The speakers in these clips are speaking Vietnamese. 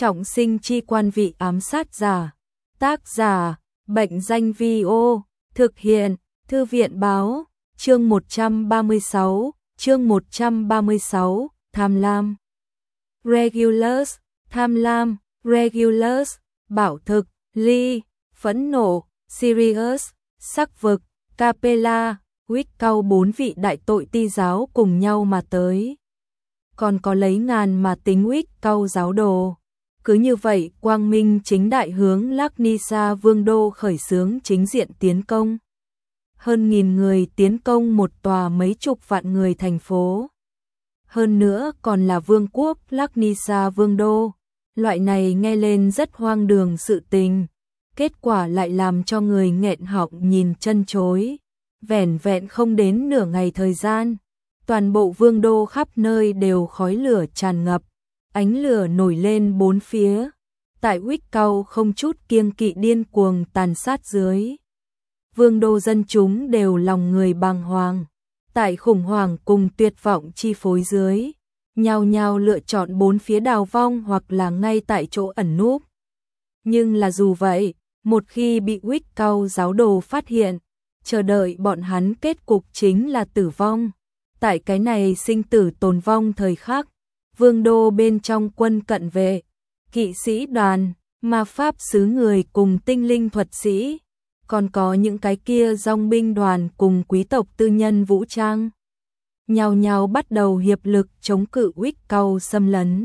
Trọng sinh chi quan vị ám sát giả. Tác giả, Bệnh danh Vi-ô, thực hiện, Thư viện báo, chương 136, tham lam. Regulus, bảo thực, ly, phẫn nộ, Sirius, sắc vực, Capella, Wicca, 4 vị đại tội ti giáo cùng nhau mà tới. Còn có lấy ngàn mà tính Wicca giáo đồ. Cứ như vậy, quang minh chính đại hướng Laknisa vương đô khởi xướng chính diện tiến công. Hơn 1000 người tiến công một tòa mấy chục vạn người thành phố. Hơn nữa còn là vương quốc Laknisa vương đô. Loại này nghe lên rất hoang đường sự tình. Kết quả lại làm cho người nghẹn họng nhìn chân chối. Vẻn vẹn không đến nửa ngày thời gian. Toàn bộ vương đô khắp nơi đều khói lửa tràn ngập. Ánh lửa nổi lên bốn phía. Tại Wicca không chút kiêng kỵ điên cuồng tàn sát dưới. Vương đô dân chúng đều lòng người bàng hoàng. Tại khủng hoảng cùng tuyệt vọng chi phối dưới. Nhao nhao lựa chọn bốn phía đào vong hoặc là ngay tại chỗ ẩn núp. Nhưng là dù vậy, một khi bị Wicca giáo đồ phát hiện, chờ đợi bọn hắn kết cục chính là tử vong. Tại cái này sinh tử tồn vong thời khắc, vương đô bên trong quân cận vệ, kỵ sĩ đoàn, ma pháp sứ người cùng tinh linh thuật sĩ, còn có những cái kia dòng binh đoàn cùng quý tộc tư nhân vũ trang. Nhao nhao bắt đầu hiệp lực chống cự Wicca xâm lấn.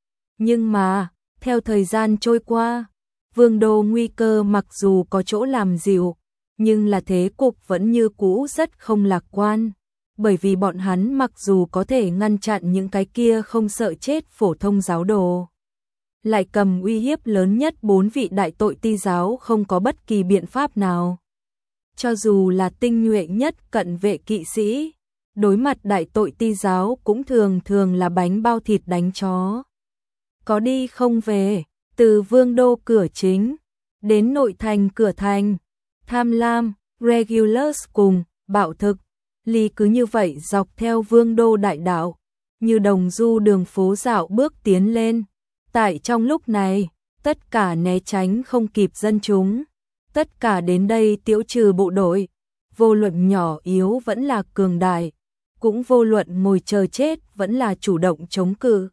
Nhưng mà, theo thời gian trôi qua, vương đô nguy cơ mặc dù có chỗ làm dịu, nhưng là thế cục vẫn như cũ rất không lạc quan. Bởi vì bọn hắn mặc dù có thể ngăn chặn những cái kia không sợ chết phổ thông giáo đồ, lại cầm uy hiếp lớn nhất 4 vị đại tội ti giáo không có bất kỳ biện pháp nào. Cho dù là tinh nhuệ nhất cận vệ kỵ sĩ, đối mặt đại tội ti giáo cũng thường thường là bánh bao thịt đánh chó. Có đi không về, từ vương đô cửa chính, đến nội thành cửa thành, tham lam, Regulus cùng, bạo thực. Ly cứ như vậy dọc theo vương đô đại đạo, như đồng du đường phố dạo bước tiến lên. Tại trong lúc này, tất cả né tránh không kịp dân chúng, tất cả đến đây tiễu trừ bộ đội, vô luận nhỏ yếu vẫn là cường đại, cũng vô luận ngồi chờ chết vẫn là chủ động chống cự.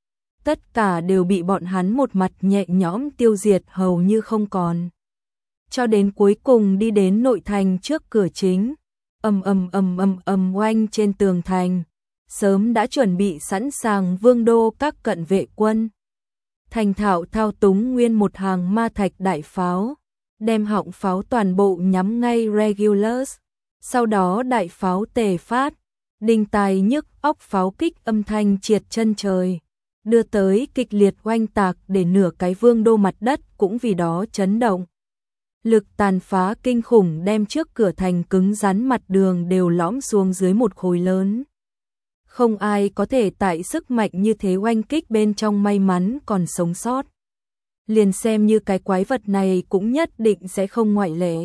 Tất cả đều bị bọn hắn một mặt nhẹ nhõm tiêu diệt hầu như không còn. Cho đến cuối cùng đi đến nội thành trước cửa chính. Oanh trên tường thành, sớm đã chuẩn bị sẵn sàng vương đô các cận vệ quân. Thành thạo thao túng nguyên một hàng ma thạch đại pháo, đem họng pháo toàn bộ nhắm ngay Regulus. Sau đó đại pháo tề phát, đinh tai nhức óc pháo kích âm thanh triệt chân trời, đưa tới kịch liệt oanh tạc để nửa cái vương đô mặt đất cũng vì đó chấn động. Lực tàn phá kinh khủng đem trước cửa thành cứng rắn mặt đường đều lõm xuống dưới một khối lớn. Không ai có thể tại sức mạnh như thế oanh kích bên trong may mắn còn sống sót. Liền xem như cái quái vật này cũng nhất định sẽ không ngoại lệ.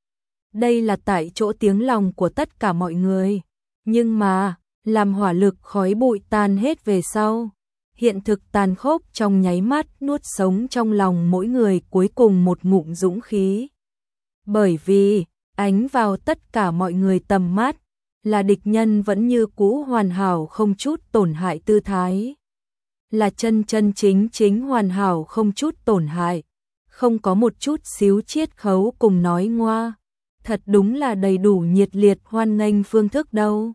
Đây là tại chỗ tiếng lòng của tất cả mọi người. Nhưng mà, làm hỏa lực khói bụi tan hết về sau, hiện thực tàn khốc trong nháy mắt nuốt sống trong lòng mỗi người cuối cùng một ngụm dũng khí. Bởi vì, ánh vào tất cả mọi người tầm mắt, là địch nhân vẫn như cũ hoàn hảo không chút tổn hại tư thái. Là chân chính hoàn hảo không chút tổn hại, không có một chút xíu chiết khấu cùng nói ngoa. Thật đúng là đầy đủ nhiệt liệt hoan nghênh phương thức đâu.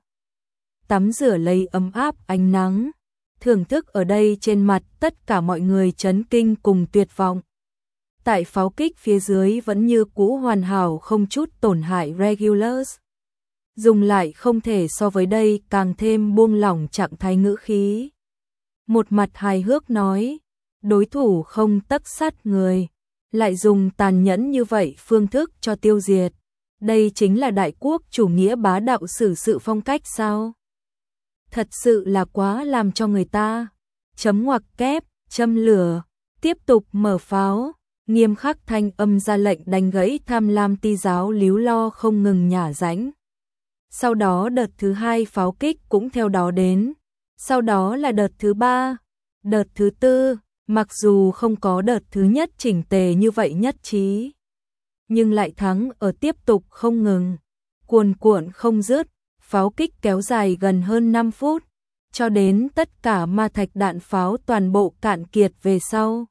Tắm rửa lấy ấm áp ánh nắng, thưởng thức ở đây trên mặt tất cả mọi người chấn kinh cùng tuyệt vọng. Tại pháo kích phía dưới vẫn như cũ hoàn hảo không chút tổn hại Regulus. Dùng lại không thể so với đây càng thêm buông lỏng trạng thái ngữ khí. Một mặt hài hước nói, đối thủ không tấc sát người, lại dùng tàn nhẫn như vậy phương thức cho tiêu diệt. Đây chính là đại quốc chủ nghĩa bá đạo xử sự phong cách sao? Thật sự là quá làm cho người ta chấm ngoặc kép, châm lửa, tiếp tục mở pháo. Nghiêm khắc thanh âm ra lệnh đánh gãy tham lam ti giáo líu lo không ngừng nhả rãnh. Sau đó đợt thứ 2 pháo kích cũng theo đó đến. Sau đó là đợt thứ 3, đợt thứ 4, Mặc dù không có đợt thứ nhất chỉnh tề như vậy nhất trí, nhưng lại thắng ở tiếp tục không ngừng, cuồn cuộn không dứt, pháo kích kéo dài gần hơn 5 phút, cho đến tất cả ma thạch đạn pháo toàn bộ cạn kiệt về sau,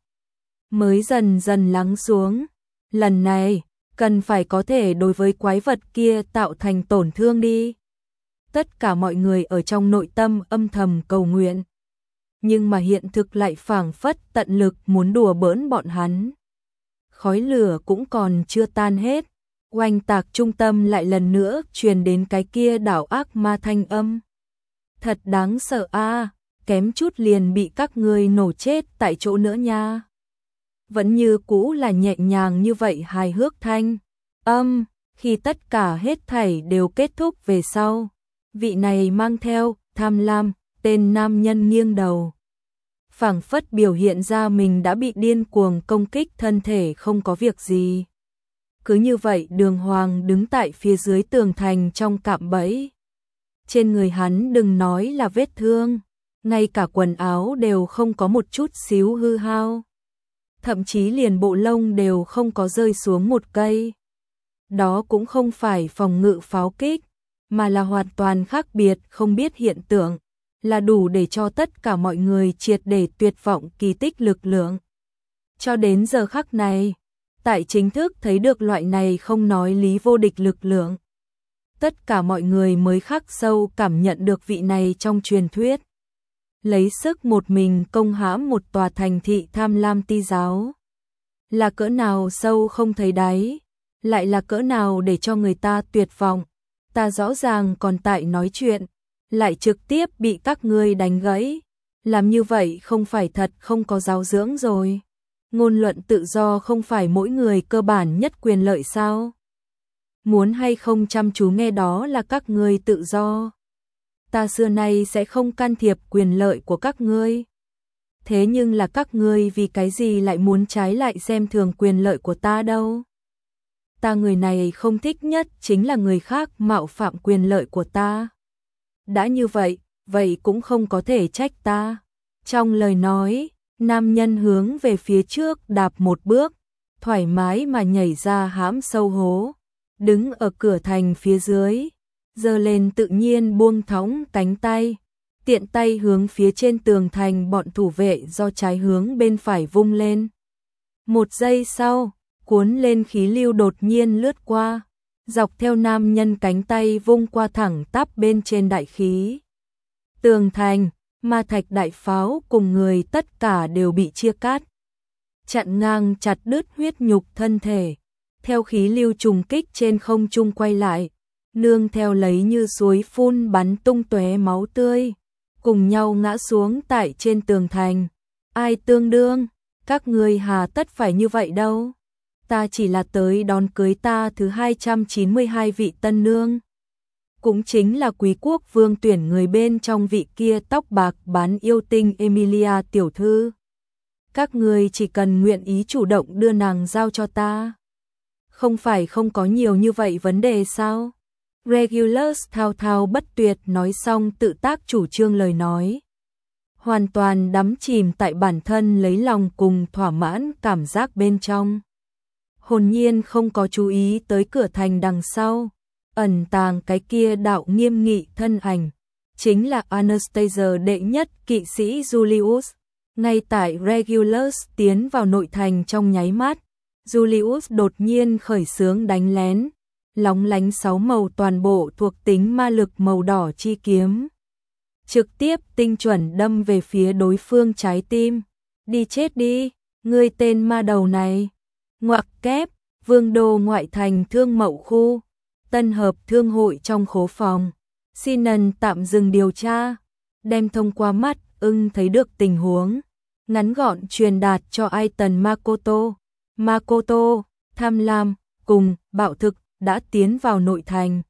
mới dần dần lắng xuống. Lần này, cần phải có thể đối với quái vật kia tạo thành tổn thương đi. Tất cả mọi người ở trong nội tâm âm thầm cầu nguyện. Nhưng mà hiện thực lại phảng phất tận lực muốn đùa bỡn bọn hắn. Khói lửa cũng còn chưa tan hết, oanh tạc trung tâm lại lần nữa truyền đến cái kia đảo ác ma thanh âm. Thật đáng sợ a, kém chút liền bị các ngươi nổ chết tại chỗ nữa nha. Vẫn như cũ là nhẹ nhàng như vậy hài hước thanh âm, khi tất cả hết thảy đều kết thúc về sau. Vị này mang theo tham lam, tên nam nhân nghiêng đầu. Phảng phất biểu hiện ra mình đã bị điên cuồng công kích thân thể không có việc gì. Cứ như vậy đường hoàng đứng tại phía dưới tường thành trong cạm bẫy. Trên người hắn đừng nói là vết thương, ngay cả quần áo đều không có một chút xíu hư hao. Thậm chí liền bộ lông đều không có rơi xuống một cây. Đó cũng không phải phòng ngự pháo kích, mà là hoàn toàn khác biệt không biết hiện tượng, là đủ để cho tất cả mọi người triệt để tuyệt vọng kỳ tích lực lượng. Cho đến giờ khắc này, tại chính thức thấy được loại này không nói lý vô địch lực lượng, tất cả mọi người mới khắc sâu cảm nhận được vị này trong truyền thuyết. Lấy sức một mình công hãm một tòa thành thị tham lam ti giáo. Là cỡ nào sâu không thấy đáy, lại là cỡ nào để cho người ta tuyệt vọng. Ta rõ ràng còn tại nói chuyện, lại trực tiếp bị các ngươi đánh gãy. Làm như vậy không phải thật không có giáo dưỡng rồi. Ngôn luận tự do không phải mỗi người cơ bản nhất quyền lợi sao? Muốn hay không chăm chú nghe đó là các ngươi tự do. Ta xưa nay sẽ không can thiệp quyền lợi của các ngươi. Thế nhưng là các ngươi vì cái gì lại muốn trái lại xem thường quyền lợi của ta đâu? Ta người này không thích nhất chính là người khác mạo phạm quyền lợi của ta. Đã như vậy, vậy cũng không có thể trách ta. Trong lời nói, nam nhân hướng về phía trước đạp một bước, thoải mái mà nhảy ra hãm sâu hố, đứng ở cửa thành phía dưới, giơ lên tự nhiên buông thõng cánh tay, tiện tay hướng phía trên tường thành bọn thủ vệ do trái hướng bên phải vung lên. Một giây sau, cuốn lên khí lưu đột nhiên lướt qua, dọc theo nam nhân cánh tay vung qua thẳng tắp bên trên đại khí. Tường thành, ma thạch đại pháo cùng người tất cả đều bị chia cắt. Chặn ngang chặt đứt huyết nhục thân thể, theo khí lưu trùng kích trên không trung quay lại, nương theo lấy như suối phun bắn tung tóe máu tươi, cùng nhau ngã xuống tại trên tường thành. Ai tương đương, các ngươi hà tất phải như vậy đâu. Ta chỉ là tới đón cưới ta thứ 292 vị tân nương. Cũng chính là quý quốc vương tuyển người bên trong vị kia tóc bạc bán yêu tinh Emilia tiểu thư. Các ngươi chỉ cần nguyện ý chủ động đưa nàng giao cho ta. Không phải không có nhiều như vậy vấn đề sao? Regulus thao thao bất tuyệt nói xong tự tác chủ trương lời nói. Hoàn toàn đắm chìm tại bản thân lấy lòng cùng thỏa mãn cảm giác bên trong. Hồn nhiên không có chú ý tới cửa thành đằng sau, ẩn tàng cái kia đạo nghiêm nghị thân ảnh, chính là Anastasia đệ nhất kỵ sĩ Julius. Ngay tại Regulus tiến vào nội thành trong nháy mắt, Julius đột nhiên khởi xướng đánh lén, lóng lánh 6 màu toàn bộ thuộc tính ma lực màu đỏ chi kiếm. Trực tiếp tinh chuẩn đâm về phía đối phương trái tim. Đi chết đi, ngươi tên ma đầu này. Ngoặc kép, vương đô ngoại thành thương mậu khu, tân hợp thương hội trong khố phòng. Sinan tạm dừng điều tra, đem thông qua mắt ưng thấy được tình huống. Ngắn gọn truyền đạt cho Aiton Makoto. Makoto, tham lam, cùng, bạo thực, đã tiến vào nội thành.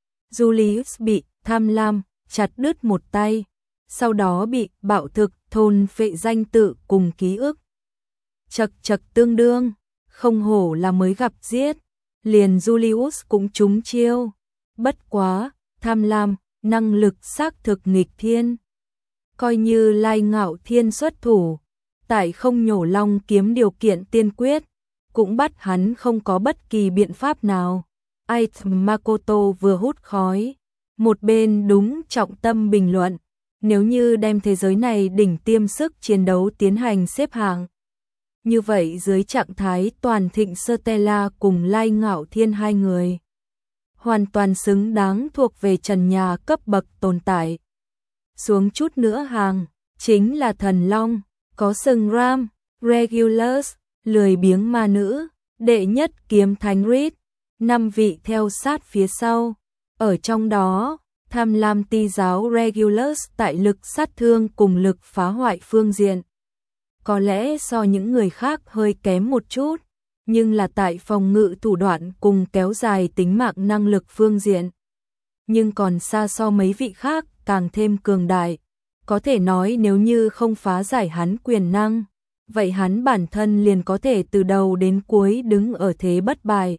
Julius bị tham lam, chặt đứt một tay, sau đó bị bạo thực, thôn phệ danh tự cùng ký ức. Chật chật tương đương, không hổ là mới gặp giết, liền Julius cũng trúng chiêu. Bất quá, tham lam, năng lực xác thực nghịch thiên. Coi như Lai Ngạo Thiên xuất thủ, tại không nhổ long kiếm điều kiện tiên quyết, cũng bắt hắn không có bất kỳ biện pháp nào. Aitm Makoto vừa hút khói, một bên đúng trọng tâm bình luận, nếu như đem thế giới này đỉnh tiêm sức chiến đấu tiến hành xếp hạng. Như vậy dưới trạng thái toàn thịnh Stella cùng Lai Ngạo Thiên hai người, hoàn toàn xứng đáng thuộc về trần nhà cấp bậc tồn tại. Xuống chút nữa hàng, chính là thần long, có sừng ram, Regulus, lười biếng ma nữ, đệ nhất kiếm thánh Reed, 5 vị theo sát phía sau. Ở trong đó, tham lam ti giáo Regulus tại lực sát thương cùng lực phá hoại phương diện có lẽ so những người khác hơi kém một chút, nhưng là tại phòng ngự thủ đoạn cùng kéo dài tính mạng năng lực phương diện, nhưng còn xa so mấy vị khác càng thêm cường đại. Có thể nói nếu như không phá giải hắn quyền năng, vậy hắn bản thân liền có thể từ đầu đến cuối đứng ở thế bất bại.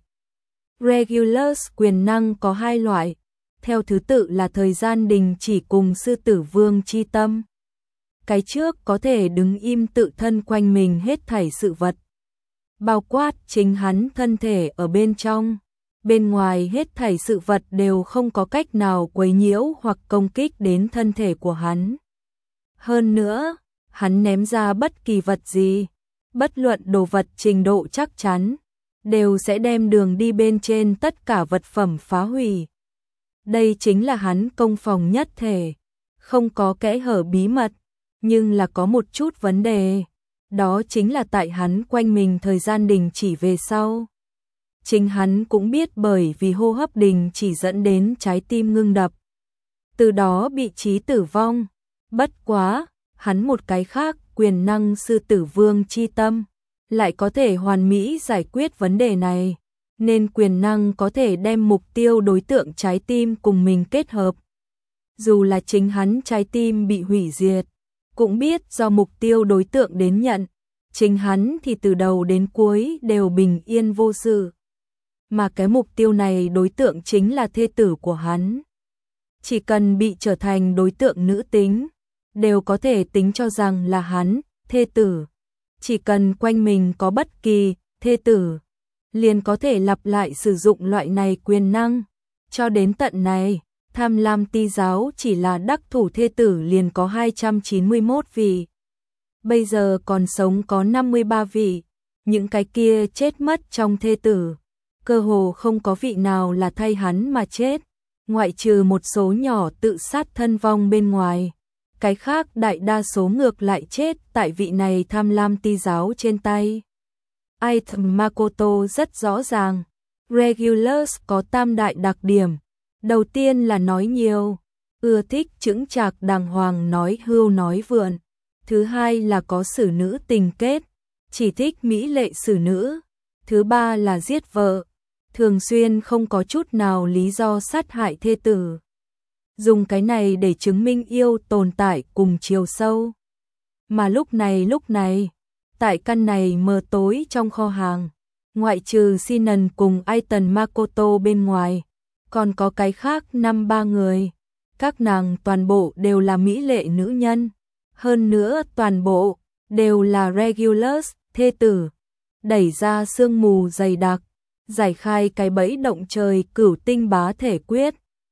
Regulus quyền năng có hai loại, theo thứ tự là thời gian đình chỉ cùng sư tử vương chi tâm. Cái trước có thể đứng im tự thân quanh mình hết thảy sự vật, bao quát chính hắn thân thể ở bên trong, bên ngoài hết thảy sự vật đều không có cách nào quấy nhiễu hoặc công kích đến thân thể của hắn. Hơn nữa, hắn ném ra bất kỳ vật gì, bất luận đồ vật trình độ chắc chắn, đều sẽ đem đường đi bên trên tất cả vật phẩm phá hủy. Đây chính là hắn công phòng nhất thể, không có kẽ hở bí mật, nhưng là có một chút vấn đề, đó chính là tại hắn quanh mình thời gian đình chỉ về sau. Chính hắn cũng biết bởi vì hô hấp đình chỉ dẫn đến trái tim ngưng đập, từ đó bị chí tử vong. Bất quá, hắn một cái khác, quyền năng sư tử vương chi tâm, lại có thể hoàn mỹ giải quyết vấn đề này, nên quyền năng có thể đem mục tiêu đối tượng trái tim cùng mình kết hợp. Dù là chính hắn trái tim bị hủy diệt, cũng biết do mục tiêu đối tượng đến nhận, chính hắn thì từ đầu đến cuối đều bình yên vô sự. Mà cái mục tiêu này đối tượng chính là thê tử của hắn. Chỉ cần bị trở thành đối tượng nữ tính, đều có thể tính cho rằng là hắn, thê tử. Chỉ cần quanh mình có bất kỳ thê tử, liền có thể lặp lại sử dụng loại này quyền năng. Cho đến tận này, tham lam ti giáo chỉ là đắc thủ thê tử liền có 291 vị. Bây giờ còn sống có 53 vị, những cái kia chết mất trong thê tử, cơ hồ không có vị nào là thay hắn mà chết, ngoại trừ một số nhỏ tự sát thân vong bên ngoài. Cái khác đại đa số ngược lại chết tại vị này tham lam ti giáo trên tay. Aitm Makoto rất rõ ràng, Regulus có tam đại đặc điểm. Đầu tiên là nói nhiều, ưa thích chững chạc đàng hoàng nói hưu nói vượn. Thứ hai là có xử nữ tình kết, chỉ thích mỹ lệ xử nữ. Thứ ba là giết vợ, thường xuyên không có chút nào lý do sát hại thê tử. Dùng cái này để chứng minh yêu tồn tại cùng chiều sâu. Mà lúc này, tại căn này mờ tối trong kho hàng, ngoại trừ Sinan cùng Aiton Makoto bên ngoài, còn có cái khác 5-3 người. Các nàng toàn bộ đều là mỹ lệ nữ nhân. Hơn nữa toàn bộ đều là Regulus, thê tử. Đẩy ra sương mù dày đặc, giải khai cái bẫy động trời cửu tinh bá thể quyết.